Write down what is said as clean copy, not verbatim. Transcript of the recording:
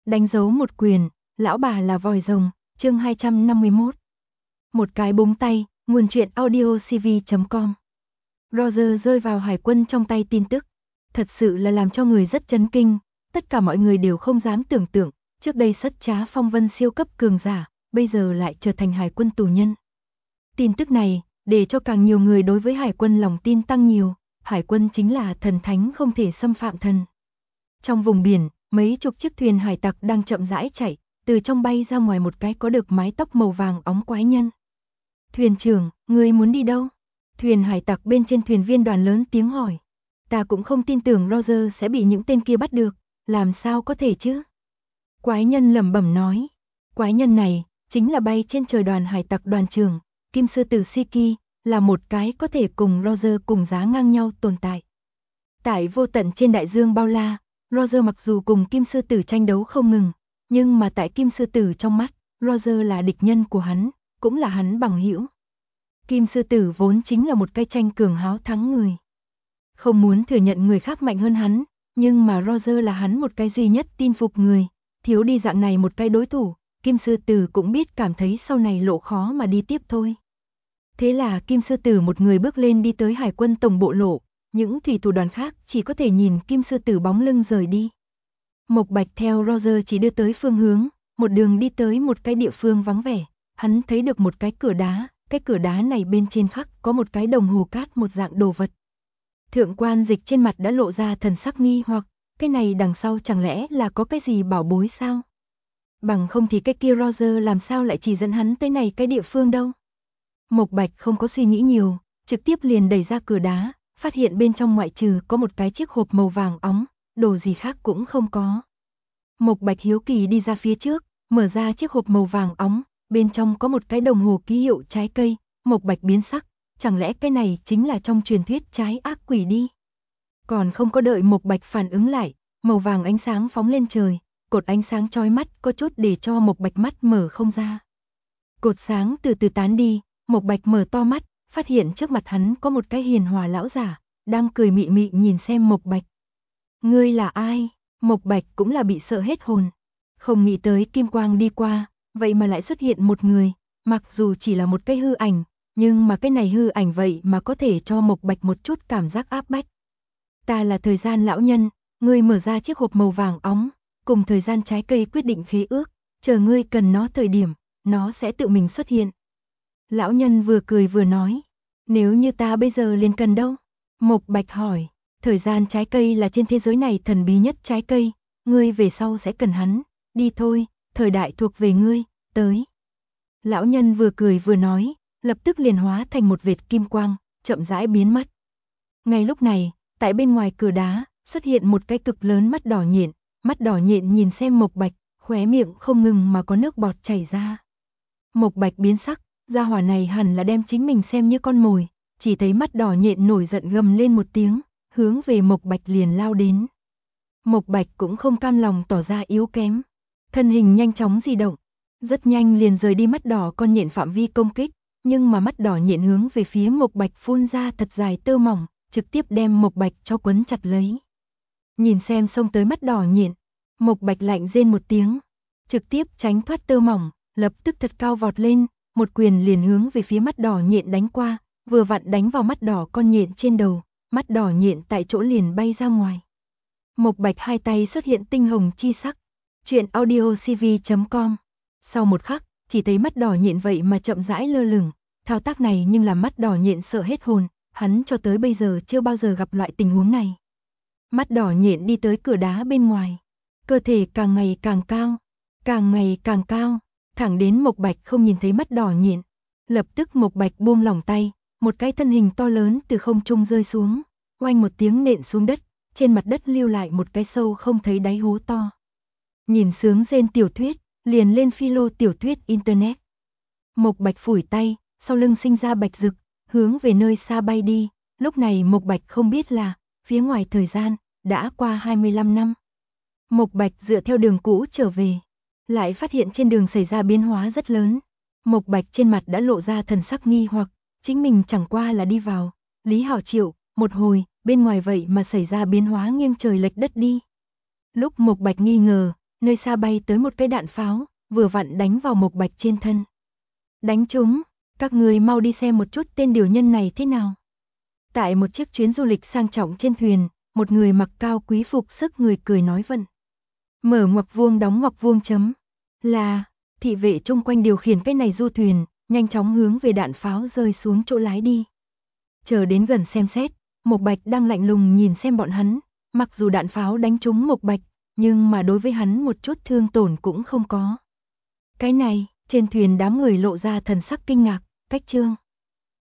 Đánh dấu một quyền, lão bà là vòi rồng, chương 251. Một cái búng tay, nguồn truyện audio cv.com. Roger rơi vào hải quân trong tay tin tức. Thật sự là làm cho người rất chấn kinh, tất cả mọi người đều không dám tưởng tượng, trước đây sất trá phong vân siêu cấp cường giả, bây giờ lại trở thành hải quân tù nhân. Tin tức này, để cho càng nhiều người đối với hải quân lòng tin tăng nhiều, hải quân chính là thần thánh không thể xâm phạm thần. Trong vùng biển, mấy chục chiếc thuyền hải tặc đang chậm rãi chạy, từ trong bay ra ngoài một cái có được mái tóc màu vàng óng quái nhân. Thuyền trưởng, ngươi muốn đi đâu? Thuyền hải tặc bên trên thuyền viên đoàn lớn tiếng hỏi. Ta cũng không tin tưởng Roger sẽ bị những tên kia bắt được, làm sao có thể chứ? Quái nhân lẩm bẩm nói. Quái nhân này, chính là bay trên trời đoàn hải tặc đoàn trưởng, Kim Sư Tử Siki, là một cái có thể cùng Roger cùng giá ngang nhau tồn tại. Tại vô tận trên đại dương bao la, Roger mặc dù cùng Kim Sư Tử tranh đấu không ngừng, nhưng mà tại Kim Sư Tử trong mắt, Roger là địch nhân của hắn, cũng là hắn bằng hữu. Kim Sư Tử vốn chính là một cái tranh cường háo thắng người. Không muốn thừa nhận người khác mạnh hơn hắn, nhưng mà Roger là hắn một cái duy nhất tin phục người, thiếu đi dạng này một cái đối thủ, Kim Sư Tử cũng biết cảm thấy sau này lộ khó mà đi tiếp thôi. Thế là Kim Sư Tử một người bước lên đi tới hải quân tổng bộ lộ, những thủy thủ đoàn khác chỉ có thể nhìn Kim Sư Tử bóng lưng rời đi. Mộc Bạch theo Roger chỉ đưa tới phương hướng, một đường đi tới một cái địa phương vắng vẻ, hắn thấy được một cái cửa đá này bên trên khắc có một cái đồng hồ cát một dạng đồ vật. Thượng quan Dịch trên mặt đã lộ ra thần sắc nghi hoặc, cái này đằng sau chẳng lẽ là có cái gì bảo bối sao? Bằng không thì cái kia Roger làm sao lại chỉ dẫn hắn tới này cái địa phương đâu? Mộc Bạch không có suy nghĩ nhiều, trực tiếp liền đẩy ra cửa đá, phát hiện bên trong ngoại trừ có một cái chiếc hộp màu vàng óng, đồ gì khác cũng không có. Mộc Bạch hiếu kỳ đi ra phía trước, mở ra chiếc hộp màu vàng óng, bên trong có một cái đồng hồ ký hiệu trái cây, Mộc Bạch biến sắc, chẳng lẽ cái này chính là trong truyền thuyết trái ác quỷ đi. Còn không có đợi Mộc Bạch phản ứng lại, màu vàng ánh sáng phóng lên trời, cột ánh sáng chói mắt có chút để cho Mộc Bạch mắt mở không ra. Cột sáng từ từ tán đi, Mộc Bạch mở to mắt, phát hiện trước mặt hắn có một cái hiền hòa lão giả, đang cười mị mị nhìn xem Mộc Bạch. Ngươi là ai? Mộc Bạch cũng là bị sợ hết hồn. Không nghĩ tới kim quang đi qua, vậy mà lại xuất hiện một người, mặc dù chỉ là một cái hư ảnh, nhưng mà cái này hư ảnh vậy mà có thể cho Mộc Bạch một chút cảm giác áp bách. Ta là thời gian lão nhân, ngươi mở ra chiếc hộp màu vàng óng, cùng thời gian trái cây quyết định khế ước, chờ ngươi cần nó thời điểm, nó sẽ tự mình xuất hiện. Lão nhân vừa cười vừa nói, nếu như ta bây giờ liền cần đâu? Mộc Bạch hỏi, thời gian trái cây là trên thế giới này thần bí nhất trái cây, ngươi về sau sẽ cần hắn, đi thôi, thời đại thuộc về ngươi, tới. Lão nhân vừa cười vừa nói, lập tức liền hóa thành một vệt kim quang, chậm rãi biến mất. Ngay lúc này, tại bên ngoài cửa đá, xuất hiện một cái cực lớn mắt đỏ nhện nhìn xem Mộc Bạch, khóe miệng không ngừng mà có nước bọt chảy ra. Mộc Bạch biến sắc, gia hỏa này hẳn là đem chính mình xem như con mồi, chỉ thấy mắt đỏ nhện nổi giận gầm lên một tiếng, hướng về Mộc Bạch liền lao đến. Mộc Bạch cũng không cam lòng tỏ ra yếu kém, thân hình nhanh chóng di động, rất nhanh liền rời đi mắt đỏ con nhện phạm vi công kích, nhưng mà mắt đỏ nhện hướng về phía Mộc Bạch phun ra thật dài tơ mỏng, trực tiếp đem Mộc Bạch cho quấn chặt lấy. Nhìn xem xông tới mắt đỏ nhện, Mộc Bạch lạnh rên một tiếng, trực tiếp tránh thoát tơ mỏng, lập tức thật cao vọt lên, một quyền liền hướng về phía mắt đỏ nhện đánh qua, vừa vặn đánh vào mắt đỏ con nhện trên đầu, mắt đỏ nhện tại chỗ liền bay ra ngoài. Mộc Bạch hai tay xuất hiện tinh hồng chi sắc. Truyện audio cv.com. Sau một khắc, chỉ thấy mắt đỏ nhện vậy mà chậm rãi lơ lửng, thao tác này nhưng làm mắt đỏ nhện sợ hết hồn, hắn cho tới bây giờ chưa bao giờ gặp loại tình huống này. Mắt đỏ nhện đi tới cửa đá bên ngoài, cơ thể càng ngày càng cao, thẳng đến Mộc Bạch không nhìn thấy mắt đỏ nhện. Lập tức Mộc Bạch buông lỏng tay, một cái thân hình to lớn từ không trung rơi xuống, oanh một tiếng nện xuống đất, trên mặt đất lưu lại một cái sâu không thấy đáy hố to. Nhìn sướng rên tiểu thuyết, liền lên philo tiểu thuyết internet. Mộc Bạch phủi tay, sau lưng sinh ra bạch rực, hướng về nơi xa bay đi, lúc này Mộc Bạch không biết là, phía ngoài thời gian, đã qua 25 năm. Mộc Bạch dựa theo đường cũ trở về, lại phát hiện trên đường xảy ra biến hóa rất lớn. Mộc Bạch trên mặt đã lộ ra thần sắc nghi hoặc, chính mình chẳng qua là đi vào, Lý Hảo Triệu, một hồi, bên ngoài vậy mà xảy ra biến hóa nghiêng trời lệch đất đi. Lúc Mộc Bạch nghi ngờ, nơi xa bay tới một cái đạn pháo, vừa vặn đánh vào Mộc Bạch trên thân. Đánh trúng, các người mau đi xem một chút tên điều nhân này thế nào. Tại một chiếc chuyến du lịch sang trọng trên thuyền, một người mặc cao quý phục sức người cười nói vâng. Mở ngoặc vuông đóng ngoặc vuông chấm. Là, thị vệ chung quanh điều khiển cái này du thuyền, nhanh chóng hướng về đạn pháo rơi xuống chỗ lái đi. Chờ đến gần xem xét, Mộc Bạch đang lạnh lùng nhìn xem bọn hắn, mặc dù đạn pháo đánh trúng Mộc Bạch, nhưng mà đối với hắn một chút thương tổn cũng không có. Cái này, trên thuyền đám người lộ ra thần sắc kinh ngạc, cách chương.